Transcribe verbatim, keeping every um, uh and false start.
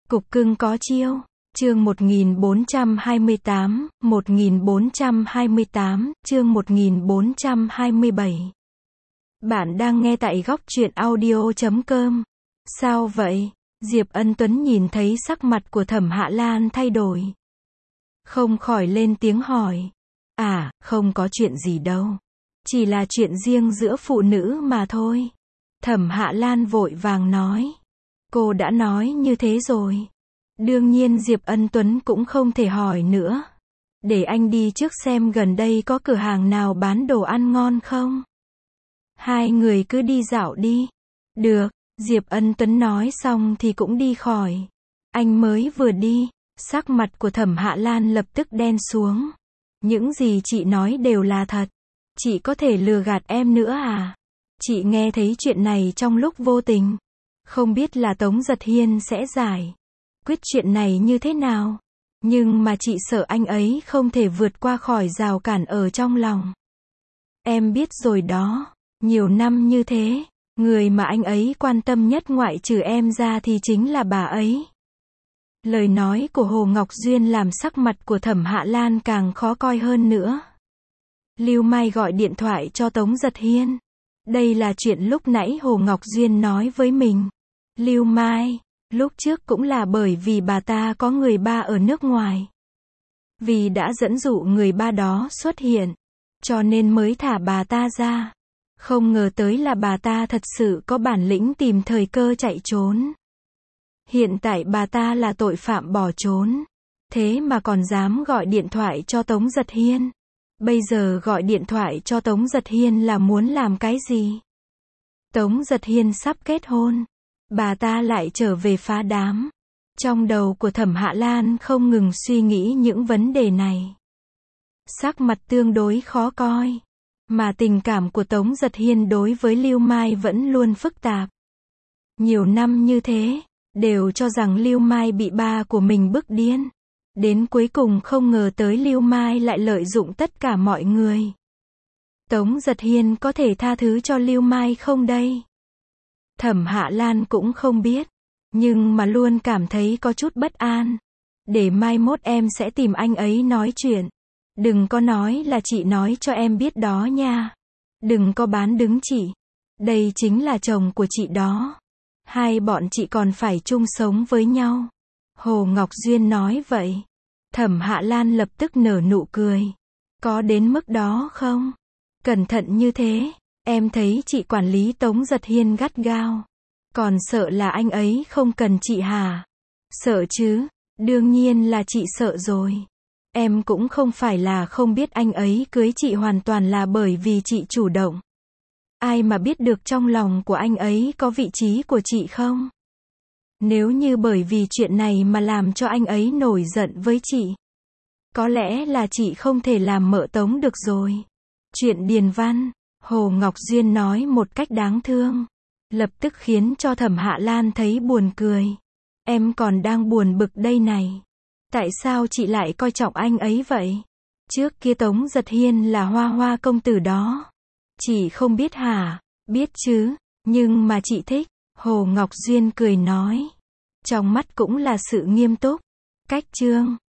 Cục cưng có chiêu. Chương một nghìn bốn trăm hai mươi tám, một nghìn bốn trăm hai mươi tám, chương một nghìn bốn trăm hai mươi bảy. Bạn đang nghe tại góc truyện audio chấm com. Sao vậy? Diệp Ân Tuấn nhìn thấy sắc mặt của Thẩm Hạ Lan thay đổi. Không khỏi lên tiếng hỏi. À, không có chuyện gì đâu. Chỉ là chuyện riêng giữa phụ nữ mà thôi. Thẩm Hạ Lan vội vàng nói. Cô đã nói như thế rồi. Đương nhiên Diệp Ân Tuấn cũng không thể hỏi nữa. Để anh đi trước xem gần đây có cửa hàng nào bán đồ ăn ngon không. Hai người cứ đi dạo đi. Được, Diệp Ân Tuấn nói xong thì cũng đi khỏi. Anh mới vừa đi, sắc mặt của Thẩm Hạ Lan lập tức đen xuống. Những gì chị nói đều là thật. Chị có thể lừa gạt em nữa à? Chị nghe thấy chuyện này trong lúc vô tình. Không biết là Tống Giật Hiên sẽ giải quyết chuyện này như thế nào. Nhưng mà chị sợ anh ấy không thể vượt qua khỏi rào cản ở trong lòng. Em biết rồi đó. Nhiều năm như thế, người mà anh ấy quan tâm nhất ngoại trừ em ra thì chính là bà ấy. Lời nói của Hồ Ngọc Duyên làm sắc mặt của Thẩm Hạ Lan càng khó coi hơn nữa. Lưu Mai gọi điện thoại cho Tống Giật Hiên. Đây là chuyện lúc nãy Hồ Ngọc Duyên nói với mình. Lưu Mai, lúc trước cũng là bởi vì bà ta có người ba ở nước ngoài. Vì đã dẫn dụ người ba đó xuất hiện, cho nên mới thả bà ta ra. Không ngờ tới là bà ta thật sự có bản lĩnh tìm thời cơ chạy trốn. Hiện tại bà ta là tội phạm bỏ trốn. Thế mà còn dám gọi điện thoại cho Tống Giật Hiên. Bây giờ gọi điện thoại cho Tống Giật Hiên là muốn làm cái gì? Tống Giật Hiên sắp kết hôn. Bà ta lại trở về phá đám. Trong đầu của Thẩm Hạ Lan không ngừng suy nghĩ những vấn đề này. Sắc mặt tương đối khó coi. Mà tình cảm của Tống Giật Hiên đối với Lưu Mai vẫn luôn phức tạp. Nhiều năm như thế, đều cho rằng Lưu Mai bị ba của mình bức điên. Đến cuối cùng không ngờ tới Lưu Mai lại lợi dụng tất cả mọi người. Tống Giật Hiên có thể tha thứ cho Lưu Mai không đây? Thẩm Hạ Lan cũng không biết. Nhưng mà luôn cảm thấy có chút bất an. Để mai mốt em sẽ tìm anh ấy nói chuyện. Đừng có nói là chị nói cho em biết đó nha. Đừng có bán đứng chị. Đây chính là chồng của chị đó. Hai bọn chị còn phải chung sống với nhau. Hồ Ngọc Duyên nói vậy. Thẩm Hạ Lan lập tức nở nụ cười. Có đến mức đó không? Cẩn thận như thế. Em thấy chị quản lý Tống Giật Hiên gắt gao. Còn sợ là anh ấy không cần chị hả? Sợ chứ. Đương nhiên là chị sợ rồi. Em cũng không phải là không biết anh ấy cưới chị hoàn toàn là bởi vì chị chủ động. Ai mà biết được trong lòng của anh ấy có vị trí của chị không? Nếu như bởi vì chuyện này mà làm cho anh ấy nổi giận với chị, có lẽ là chị không thể làm mợ Tống được rồi. Chuyện điền văn, Hồ Ngọc Duyên nói một cách đáng thương, lập tức khiến cho Thẩm Hạ Lan thấy buồn cười. Em còn đang buồn bực đây này. Tại sao chị lại coi trọng anh ấy vậy? Trước kia Tống Giật Hiên là hoa hoa công tử đó. Chị không biết hả? Biết chứ, nhưng mà chị thích. Hồ Ngọc Duyên cười nói. Trong mắt cũng là sự nghiêm túc. Cách chương.